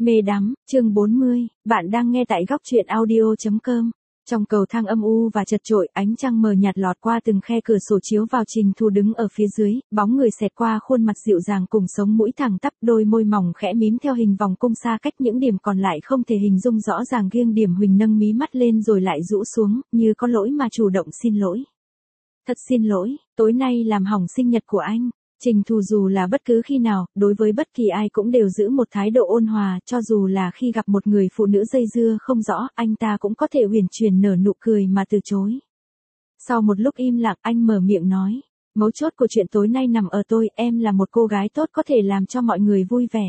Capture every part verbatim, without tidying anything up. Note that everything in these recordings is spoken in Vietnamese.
Mê đắm, chương bốn mươi, bạn đang nghe tại góc truyện audio chấm com. Trong cầu thang âm u và chật chội, ánh trăng mờ nhạt lọt qua từng khe cửa sổ chiếu vào Trình Thu đứng ở phía dưới, bóng người xẹt qua khuôn mặt dịu dàng cùng sống mũi thẳng tắp, đôi môi mỏng khẽ mím theo hình vòng cung xa cách, những điểm còn lại không thể hình dung rõ ràng. Riêng Điểm Huỳnh nâng mí mắt lên rồi lại rũ xuống, như có lỗi mà chủ động xin lỗi. Thật xin lỗi, tối nay làm hỏng sinh nhật của anh. Trình Thu dù là bất cứ khi nào, đối với bất kỳ ai cũng đều giữ một thái độ ôn hòa, cho dù là khi gặp một người phụ nữ dây dưa không rõ, anh ta cũng có thể uyển chuyển nở nụ cười mà từ chối. Sau một lúc im lặng, anh mở miệng nói, mấu chốt của chuyện tối nay nằm ở tôi, em là một cô gái tốt có thể làm cho mọi người vui vẻ.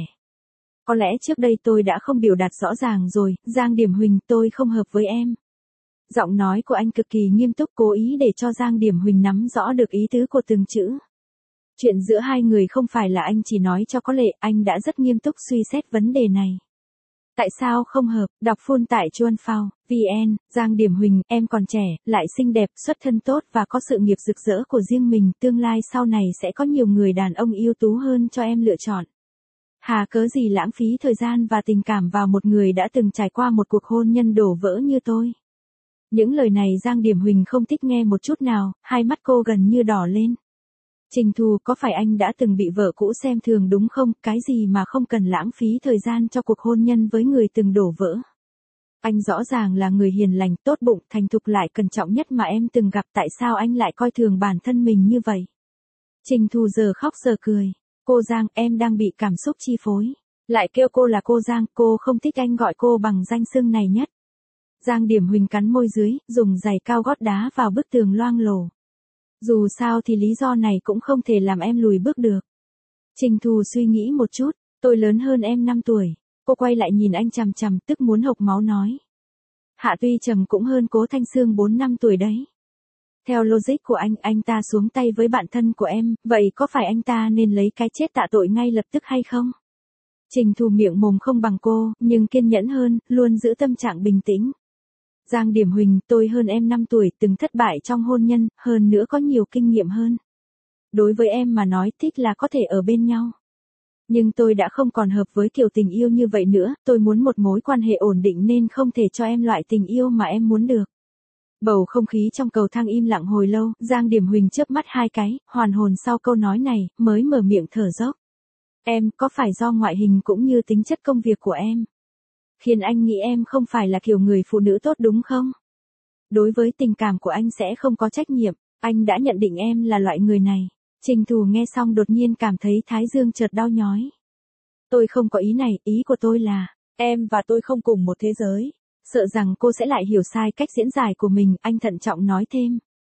Có lẽ trước đây tôi đã không biểu đạt rõ ràng rồi, Giang Điểm Huỳnh, tôi không hợp với em. Giọng nói của anh cực kỳ nghiêm túc, cố ý để cho Giang Điểm Huỳnh nắm rõ được ý tứ của từng chữ. Chuyện giữa hai người không phải là anh chỉ nói cho có lệ, anh đã rất nghiêm túc suy xét vấn đề này. Tại sao không hợp? Đọc full tại chuan phao chấm vn. Giang Điểm Huỳnh, em còn trẻ, lại xinh đẹp, xuất thân tốt và có sự nghiệp rực rỡ của riêng mình, tương lai sau này sẽ có nhiều người đàn ông ưu tú hơn cho em lựa chọn. Hà cớ gì lãng phí thời gian và tình cảm vào một người đã từng trải qua một cuộc hôn nhân đổ vỡ như tôi. Những lời này Giang Điểm Huỳnh không thích nghe một chút nào, hai mắt cô gần như đỏ lên. Trình Thu, có phải anh đã từng bị vợ cũ xem thường đúng không? Cái gì mà không cần lãng phí thời gian cho cuộc hôn nhân với người từng đổ vỡ? Anh rõ ràng là người hiền lành, tốt bụng, thành thục lại cẩn trọng nhất mà em từng gặp, tại sao anh lại coi thường bản thân mình như vậy? Trình Thu giờ khóc giờ cười. Cô Giang, em đang bị cảm xúc chi phối. Lại kêu cô là cô Giang, cô không thích anh gọi cô bằng danh xưng này nhất. Giang Điểm Huỳnh cắn môi dưới, dùng giày cao gót đá vào bức tường loang lổ. Dù sao thì lý do này cũng không thể làm em lùi bước được. Trình Thu suy nghĩ một chút, tôi lớn hơn em năm tuổi. Cô quay lại nhìn anh chằm chằm, tức muốn hộc máu nói. Hạ Tuy Trầm cũng hơn Cố Thanh Sương bốn năm tuổi đấy. Theo logic của anh, anh ta xuống tay với bạn thân của em, vậy có phải anh ta nên lấy cái chết tạ tội ngay lập tức hay không? Trình Thu miệng mồm không bằng cô, nhưng kiên nhẫn hơn, luôn giữ tâm trạng bình tĩnh. Giang Điểm Huỳnh, tôi hơn em năm tuổi, từng thất bại trong hôn nhân, hơn nữa có nhiều kinh nghiệm hơn. Đối với em mà nói thích là có thể ở bên nhau. Nhưng tôi đã không còn hợp với kiểu tình yêu như vậy nữa, tôi muốn một mối quan hệ ổn định nên không thể cho em loại tình yêu mà em muốn được. Bầu không khí trong cầu thang im lặng hồi lâu, Giang Điểm Huỳnh chớp mắt hai cái, hoàn hồn sau câu nói này, mới mở miệng thở dốc. Em, có phải do ngoại hình cũng như tính chất công việc của em khiến anh nghĩ em không phải là kiểu người phụ nữ tốt đúng không? Đối với tình cảm của anh sẽ không có trách nhiệm, anh đã nhận định em là loại người này. Trình Thu nghe xong đột nhiên cảm thấy thái dương chợt đau nhói. Tôi không có ý này, ý của tôi là, em và tôi không cùng một thế giới. Sợ rằng cô sẽ lại hiểu sai cách diễn giải của mình, anh thận trọng nói thêm.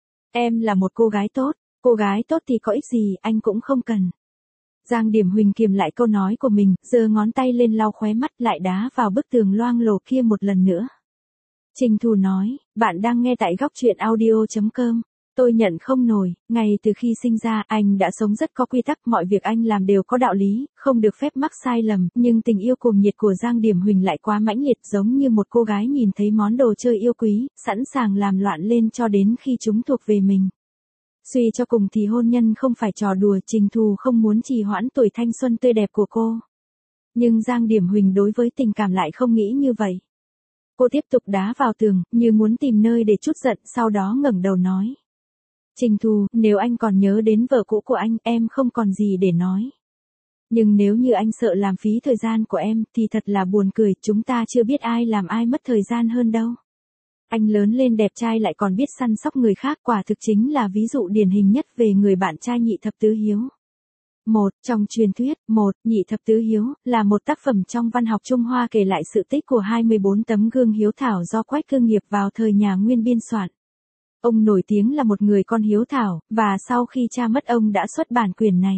Em là một cô gái tốt, cô gái tốt thì có ích gì, anh cũng không cần. Giang Điểm Huỳnh kiềm lại câu nói của mình, giơ ngón tay lên lau khóe mắt, lại đá vào bức tường loang lổ kia một lần nữa. Trình Thu nói, bạn đang nghe tại góc truyện audio chấm com. Tôi nhận không nổi, ngay từ khi sinh ra, anh đã sống rất có quy tắc, mọi việc anh làm đều có đạo lý, không được phép mắc sai lầm, nhưng tình yêu cuồng nhiệt của Giang Điểm Huỳnh lại quá mãnh liệt, giống như một cô gái nhìn thấy món đồ chơi yêu quý, sẵn sàng làm loạn lên cho đến khi chúng thuộc về mình. Suy cho cùng thì hôn nhân không phải trò đùa, Trình Thu không muốn trì hoãn tuổi thanh xuân tươi đẹp của cô. Nhưng Giang Điểm Huỳnh đối với tình cảm lại không nghĩ như vậy. Cô tiếp tục đá vào tường, như muốn tìm nơi để trút giận, sau đó ngẩng đầu nói. Trình Thu, nếu anh còn nhớ đến vợ cũ của anh, em không còn gì để nói. Nhưng nếu như anh sợ làm phí thời gian của em, thì thật là buồn cười, chúng ta chưa biết ai làm ai mất thời gian hơn đâu. Anh lớn lên đẹp trai lại còn biết săn sóc người khác, quả thực chính là ví dụ điển hình nhất về người bạn trai nhị thập tứ hiếu. Một, trong truyền thuyết, một, nhị thập tứ hiếu, là một tác phẩm trong văn học Trung Hoa kể lại sự tích của hai mươi bốn tấm gương hiếu thảo do Quách Cương Nghiệp vào thời nhà Nguyên biên soạn. Ông nổi tiếng là một người con hiếu thảo, và sau khi cha mất ông đã xuất bản quyển này.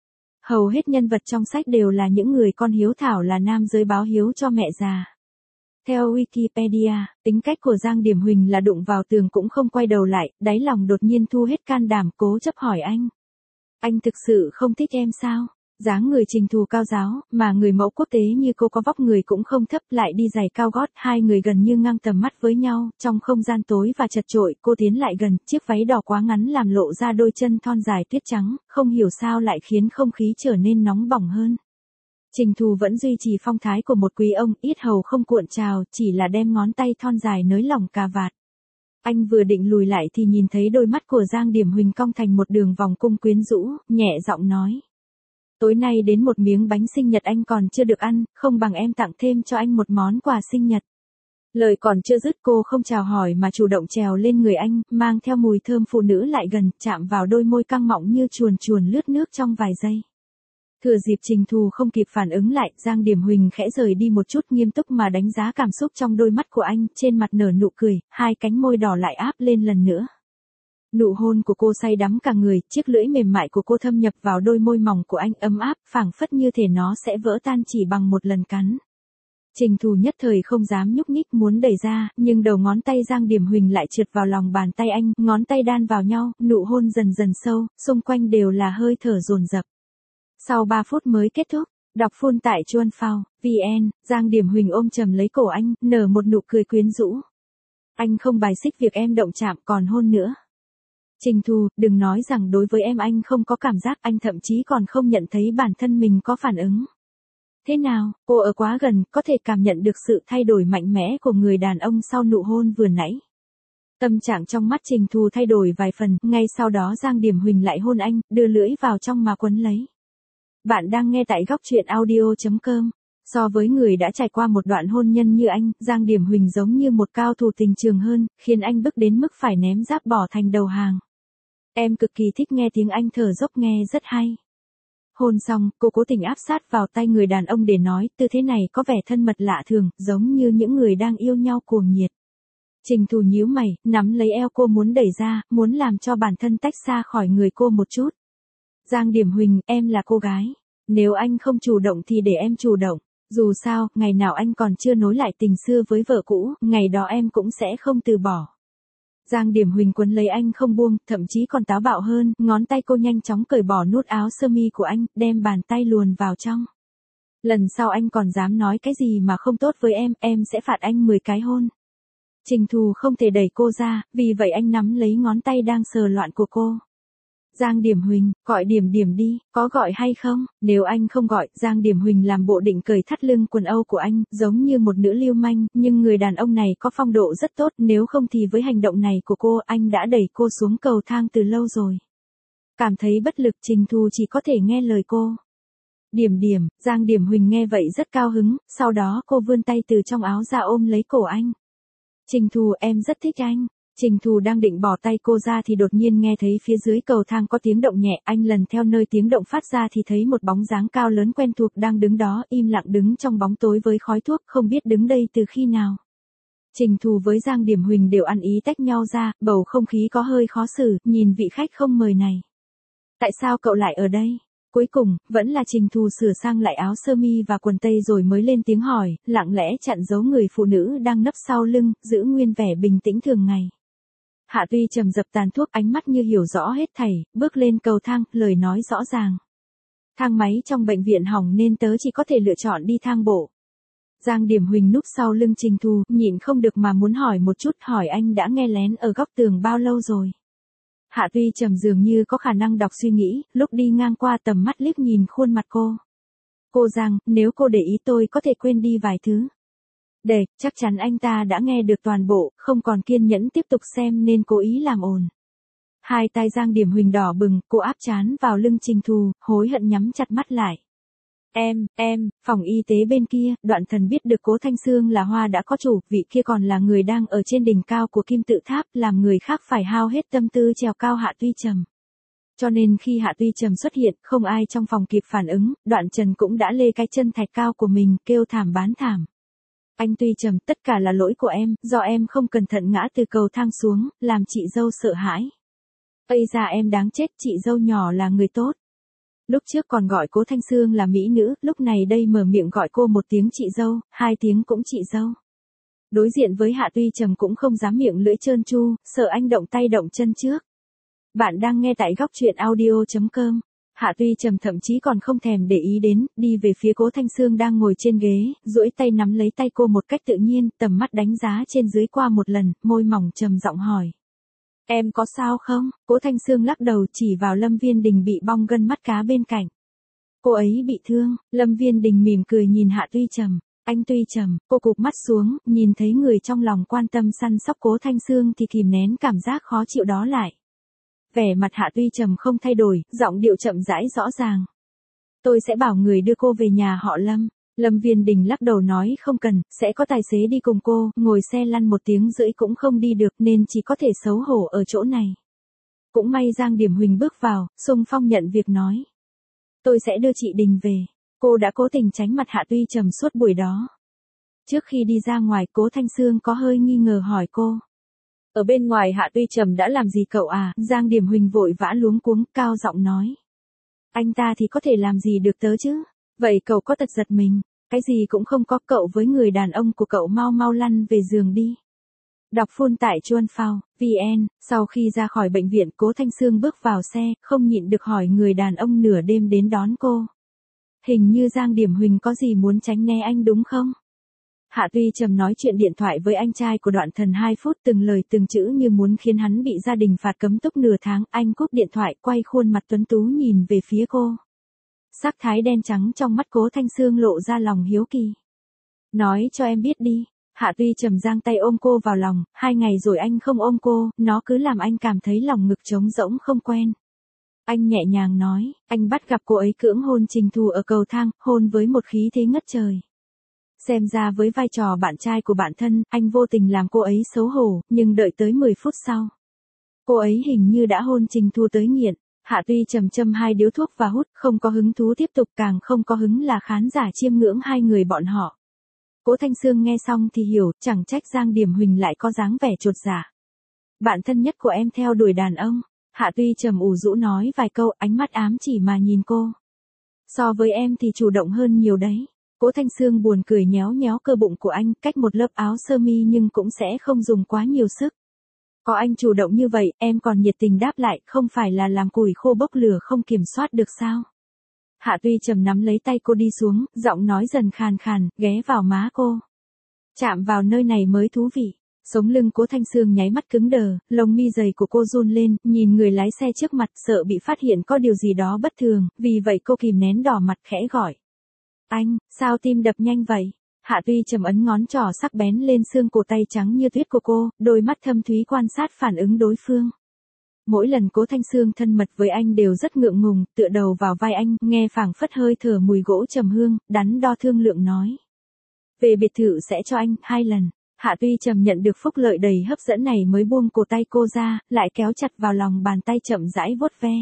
Hầu hết nhân vật trong sách đều là những người con hiếu thảo, là nam giới báo hiếu cho mẹ già. Theo Wikipedia, tính cách của Giang Điểm Huỳnh là đụng vào tường cũng không quay đầu lại, đáy lòng đột nhiên thu hết can đảm, cố chấp hỏi anh. Anh thực sự không thích em sao? Dáng người Trình Thu cao giáo, mà người mẫu quốc tế như cô có vóc người cũng không thấp, lại đi giày cao gót, hai người gần như ngang tầm mắt với nhau, trong không gian tối và chật chội, cô tiến lại gần, chiếc váy đỏ quá ngắn làm lộ ra đôi chân thon dài tuyết trắng, không hiểu sao lại khiến không khí trở nên nóng bỏng hơn. Trình Thù vẫn duy trì phong thái của một quý ông, yết hầu không cuộn trào, chỉ là đem ngón tay thon dài nới lỏng cà vạt. Anh vừa định lùi lại thì nhìn thấy đôi mắt của Giang Điểm Huỳnh cong thành một đường vòng cung quyến rũ, nhẹ giọng nói. Tối nay đến một miếng bánh sinh nhật anh còn chưa được ăn, không bằng em tặng thêm cho anh một món quà sinh nhật. Lời còn chưa dứt cô không chào hỏi mà chủ động trèo lên người anh, mang theo mùi thơm phụ nữ lại gần, chạm vào đôi môi căng mọng như chuồn chuồn lướt nước trong vài giây. Thừa dịp Trình Thù không kịp phản ứng lại, Giang Điểm Huỳnh khẽ rời đi một chút, nghiêm túc mà đánh giá cảm xúc trong đôi mắt của anh, trên mặt nở nụ cười, hai cánh môi đỏ lại áp lên lần nữa. Nụ hôn của cô say đắm cả người, chiếc lưỡi mềm mại của cô thâm nhập vào đôi môi mỏng của anh, ấm áp, phảng phất như thể nó sẽ vỡ tan chỉ bằng một lần cắn. Trình Thù nhất thời không dám nhúc nhích, muốn đẩy ra, nhưng đầu ngón tay Giang Điểm Huỳnh lại trượt vào lòng bàn tay anh, ngón tay đan vào nhau, nụ hôn dần dần sâu, xung quanh đều là hơi thở dồn dập. Sau ba phút mới kết thúc, đọc full tại chuan phao chấm vn, Giang Điểm Huỳnh ôm chầm lấy cổ anh, nở một nụ cười quyến rũ. Anh không bài xích việc em động chạm, còn hôn nữa. Trình Thù, đừng nói rằng đối với em anh không có cảm giác, anh thậm chí còn không nhận thấy bản thân mình có phản ứng. Thế nào, cô ở quá gần, có thể cảm nhận được sự thay đổi mạnh mẽ của người đàn ông sau nụ hôn vừa nãy. Tâm trạng trong mắt Trình Thù thay đổi vài phần, ngay sau đó Giang Điểm Huỳnh lại hôn anh, đưa lưỡi vào trong mà quấn lấy. Bạn đang nghe tại góc truyện audio chấm com. So với người đã trải qua một đoạn hôn nhân như anh, Giang Điểm Huỳnh giống như một cao thủ tình trường hơn, khiến anh bức đến mức phải ném giáp bỏ thành đầu hàng. Em cực kỳ thích nghe tiếng anh thở dốc, nghe rất hay. Hôn xong, cô cố tình áp sát vào tay người đàn ông để nói, tư thế này có vẻ thân mật lạ thường, giống như những người đang yêu nhau cuồng nhiệt. Trình Thù nhíu mày, nắm lấy eo cô muốn đẩy ra, muốn làm cho bản thân tách xa khỏi người cô một chút. Giang Điểm Huỳnh, em là cô gái. Nếu anh không chủ động thì để em chủ động. Dù sao, ngày nào anh còn chưa nối lại tình xưa với vợ cũ, ngày đó em cũng sẽ không từ bỏ. Giang Điểm Huỳnh quấn lấy anh không buông, thậm chí còn táo bạo hơn, ngón tay cô nhanh chóng cởi bỏ nút áo sơ mi của anh, đem bàn tay luồn vào trong. Lần sau anh còn dám nói cái gì mà không tốt với em, em sẽ phạt anh mười cái hôn. Trình Thù không thể đẩy cô ra, vì vậy anh nắm lấy ngón tay đang sờ loạn của cô. Giang Điểm Huỳnh, gọi Điểm Điểm đi, có gọi hay không? Nếu anh không gọi, Giang Điểm Huỳnh làm bộ định cởi thắt lưng quần âu của anh, giống như một nữ lưu manh, nhưng người đàn ông này có phong độ rất tốt, nếu không thì với hành động này của cô, anh đã đẩy cô xuống cầu thang từ lâu rồi. Cảm thấy bất lực, Trình Thù chỉ có thể nghe lời cô. Điểm Điểm, Giang Điểm Huỳnh nghe vậy rất cao hứng, sau đó cô vươn tay từ trong áo ra ôm lấy cổ anh. Trình Thù, em rất thích anh. Trình Thù đang định bỏ tay cô ra thì đột nhiên nghe thấy phía dưới cầu thang có tiếng động nhẹ, anh lần theo nơi tiếng động phát ra thì thấy một bóng dáng cao lớn quen thuộc đang đứng đó, im lặng đứng trong bóng tối với khói thuốc, không biết đứng đây từ khi nào. Trình Thù với Giang Điểm Huỳnh đều ăn ý tách nhau ra, bầu không khí có hơi khó xử, nhìn vị khách không mời này. Tại sao cậu lại ở đây? Cuối cùng, vẫn là Trình Thù sửa sang lại áo sơ mi và quần tây rồi mới lên tiếng hỏi, lặng lẽ chặn giấu người phụ nữ đang nấp sau lưng, giữ nguyên vẻ bình tĩnh thường ngày. Hạ Tuy trầm dập tàn thuốc, ánh mắt như hiểu rõ hết thảy, bước lên cầu thang, lời nói rõ ràng. Thang máy trong bệnh viện hỏng nên tớ chỉ có thể lựa chọn đi thang bộ. Giang Điểm Huỳnh núp sau lưng Trình Thù, nhịn không được mà muốn hỏi một chút, hỏi anh đã nghe lén ở góc tường bao lâu rồi. Hạ Tuy trầm dường như có khả năng đọc suy nghĩ, lúc đi ngang qua tầm mắt liếc nhìn khuôn mặt cô. Cô Giang, nếu cô để ý tôi có thể quên đi vài thứ. Để, chắc chắn anh ta đã nghe được toàn bộ, không còn kiên nhẫn tiếp tục xem nên cố ý làm ồn. Hai tay Giang Điểm Huỳnh đỏ bừng, cô áp trán vào lưng Trình Thù, hối hận nhắm chặt mắt lại. Em, em, phòng y tế bên kia, Đoạn Thần biết được Cố Thanh Sương là hoa đã có chủ, vị kia còn là người đang ở trên đỉnh cao của kim tự tháp, làm người khác phải hao hết tâm tư trèo cao Hạ Tuy Trầm. Cho nên khi Hạ Tuy Trầm xuất hiện, không ai trong phòng kịp phản ứng, Đoạn Trần cũng đã lê cái chân thạch cao của mình, kêu thảm bán thảm. Anh Tuy Trầm, tất cả là lỗi của em, do em không cẩn thận ngã từ cầu thang xuống, làm chị dâu sợ hãi. Ây da, em đáng chết, chị dâu nhỏ là người tốt. Lúc trước còn gọi Cố Thanh Sương là mỹ nữ, lúc này đây mở miệng gọi cô một tiếng chị dâu, hai tiếng cũng chị dâu. Đối diện với Hạ Tuy Trầm cũng không dám miệng lưỡi trơn tru, sợ anh động tay động chân trước. Bạn đang nghe tại góc truyện audio chấm com. Hạ Tuy Trầm thậm chí còn không thèm để ý đến, đi về phía Cố Thanh Sương đang ngồi trên ghế, duỗi tay nắm lấy tay cô một cách tự nhiên, tầm mắt đánh giá trên dưới qua một lần, môi mỏng trầm giọng hỏi. Em có sao không? Cố Thanh Sương lắc đầu chỉ vào Lâm Viên Đình bị bong gân mắt cá bên cạnh. Cô ấy bị thương, Lâm Viên Đình mỉm cười nhìn Hạ Tuy Trầm. Anh Tuy Trầm, cô cụp mắt xuống, nhìn thấy người trong lòng quan tâm săn sóc Cố Thanh Sương thì kìm nén cảm giác khó chịu đó lại. Vẻ mặt Hạ Tuy Trầm không thay đổi, giọng điệu chậm rãi rõ ràng. Tôi sẽ bảo người đưa cô về nhà họ Lâm. Lâm Viên Đình lắc đầu nói không cần, sẽ có tài xế đi cùng cô, ngồi xe lăn một tiếng rưỡi cũng không đi được nên chỉ có thể xấu hổ ở chỗ này. Cũng may Giang Điểm Huỳnh bước vào, xung phong nhận việc nói. Tôi sẽ đưa chị Đình về. Cô đã cố tình tránh mặt Hạ Tuy Trầm suốt buổi đó. Trước khi đi ra ngoài, Cố Thanh Sương có hơi nghi ngờ hỏi cô. Ở bên ngoài Hạ Tuy Trầm đã làm gì cậu à? Giang Điểm Huỳnh vội vã luống cuống, cao giọng nói. Anh ta thì có thể làm gì được tớ chứ? Vậy cậu có tật giật mình? Cái gì cũng không có, cậu với người đàn ông của cậu mau mau lăn về giường đi. Đọc phun tại chuan phao, vn, sau khi ra khỏi bệnh viện Cố Thanh Sương bước vào xe, không nhịn được hỏi người đàn ông nửa đêm đến đón cô. Hình như Giang Điểm Huỳnh có gì muốn tránh né anh đúng không? Hạ Tuy Trầm nói chuyện điện thoại với anh trai của Đoạn Thần hai phút từng lời từng chữ như muốn khiến hắn bị gia đình phạt cấm túc nửa tháng. Anh cúp điện thoại quay khuôn mặt tuấn tú nhìn về phía cô. Sắc thái đen trắng trong mắt Cố Thanh Sương lộ ra lòng hiếu kỳ. Nói cho em biết đi. Hạ Tuy Trầm giang tay ôm cô vào lòng, hai ngày rồi anh không ôm cô, nó cứ làm anh cảm thấy lòng ngực trống rỗng không quen. Anh nhẹ nhàng nói, anh bắt gặp cô ấy cưỡng hôn Trình Thù ở cầu thang, hôn với một khí thế ngất trời. Xem ra với vai trò bạn trai của bạn thân, anh vô tình làm cô ấy xấu hổ, nhưng đợi tới mười phút sau. Cô ấy hình như đã hôn Trình Thù tới nghiện. Hạ Tuy Trầm châm hai điếu thuốc và hút, không có hứng thú tiếp tục, càng không có hứng là khán giả chiêm ngưỡng hai người bọn họ. Cố Thanh Sương nghe xong thì hiểu, chẳng trách Giang Điểm Huỳnh lại có dáng vẻ chột dạ. Bạn thân nhất của em theo đuổi đàn ông. Hạ Tuy Trầm ủ rũ nói vài câu, ánh mắt ám chỉ mà nhìn cô. So với em thì chủ động hơn nhiều đấy. Cố Thanh Sương buồn cười nhéo nhéo cơ bụng của anh, cách một lớp áo sơ mi nhưng cũng sẽ không dùng quá nhiều sức. Có anh chủ động như vậy, em còn nhiệt tình đáp lại, không phải là làm củi khô bốc lửa không kiểm soát được sao? Hạ Tuy Trầm nắm lấy tay cô đi xuống, giọng nói dần khàn khàn, ghé vào má cô. Chạm vào nơi này mới thú vị. Sống lưng Cố Thanh Sương nháy mắt cứng đờ, lông mi dày của cô run lên, nhìn người lái xe trước mặt sợ bị phát hiện có điều gì đó bất thường, vì vậy cô kìm nén đỏ mặt khẽ gọi. Anh, sao tim đập nhanh vậy? Hạ Tuy Trầm ấn ngón trỏ sắc bén lên xương cổ tay trắng như tuyết của cô, đôi mắt thâm thúy quan sát phản ứng đối phương. Mỗi lần Cố Thanh Sương thân mật với anh đều rất ngượng ngùng, tựa đầu vào vai anh, nghe phảng phất hơi thở mùi gỗ trầm hương, đắn đo thương lượng nói. Về biệt thự sẽ cho anh, hai lần. Hạ Tuy Trầm nhận được phúc lợi đầy hấp dẫn này mới buông cổ tay cô ra, lại kéo chặt vào lòng bàn tay chậm rãi vuốt ve.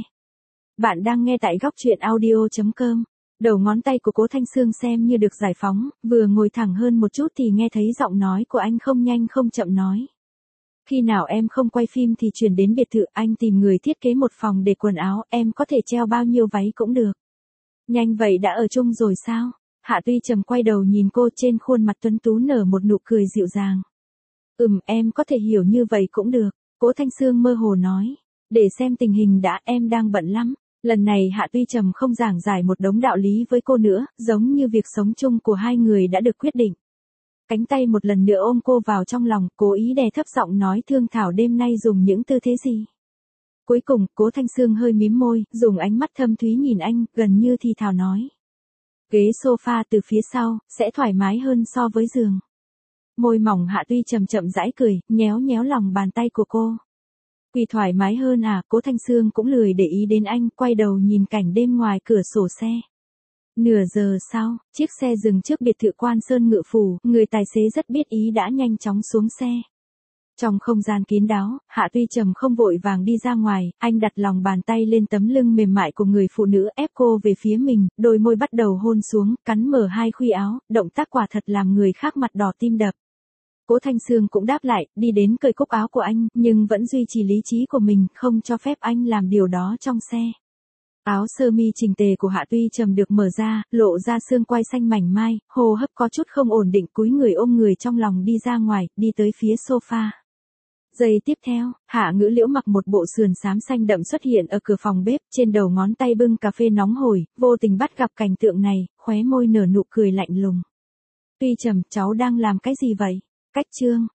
Bạn đang nghe tại góc truyện audio chấm com. Đầu ngón tay của Cố Thanh Sương xem như được giải phóng, vừa ngồi thẳng hơn một chút thì nghe thấy giọng nói của anh không nhanh không chậm nói. Khi nào em không quay phim thì chuyển đến biệt thự, anh tìm người thiết kế một phòng để quần áo, em có thể treo bao nhiêu váy cũng được. Nhanh vậy đã ở chung rồi sao? Hạ Tuy Trầm quay đầu nhìn cô, trên khuôn mặt tuấn tú nở một nụ cười dịu dàng. Ừm, em có thể hiểu như vậy cũng được. Cố Thanh Sương mơ hồ nói. Để xem tình hình đã, em đang bận lắm. Lần này Hạ Tuy Trầm không giảng giải một đống đạo lý với cô nữa, giống như việc sống chung của hai người đã được quyết định. Cánh tay một lần nữa ôm cô vào trong lòng, cố ý đè thấp giọng nói thương thảo đêm nay dùng những tư thế gì. Cuối cùng, Cố Thanh Sương hơi mím môi, dùng ánh mắt thâm thúy nhìn anh, gần như thì thào nói. Ghế sofa từ phía sau, sẽ thoải mái hơn so với giường. Môi mỏng Hạ Tuy Trầm chậm rãi cười, nhéo nhéo lòng bàn tay của cô. Quỳ thoải mái hơn à? Cố Thanh Sương cũng lười để ý đến anh, quay đầu nhìn cảnh đêm ngoài cửa sổ xe. Nửa giờ sau, chiếc xe dừng trước biệt thự Quan Sơn Ngự Phủ, người tài xế rất biết ý đã nhanh chóng xuống xe. Trong không gian kín đáo, Hạ Tuy Trầm không vội vàng đi ra ngoài, anh đặt lòng bàn tay lên tấm lưng mềm mại của người phụ nữ, ép cô về phía mình, đôi môi bắt đầu hôn xuống, cắn mở hai khuy áo, động tác quả thật làm người khác mặt đỏ tim đập. Cố Thanh Sương cũng đáp lại, đi đến cởi cúc áo của anh, nhưng vẫn duy trì lý trí của mình, không cho phép anh làm điều đó trong xe. Áo sơ mi chỉnh tề của Hạ Tuy Trầm được mở ra, lộ ra xương quai xanh mảnh mai, hô hấp có chút không ổn định, cúi người ôm người trong lòng đi ra ngoài, đi tới phía sofa. Giây tiếp theo, Hạ Ngữ Liễu mặc một bộ sườn xám xanh đậm xuất hiện ở cửa phòng bếp, trên đầu ngón tay bưng cà phê nóng hổi, vô tình bắt gặp cảnh tượng này, khóe môi nở nụ cười lạnh lùng. Tuy Trầm, cháu đang làm cái gì vậy? Cách chương.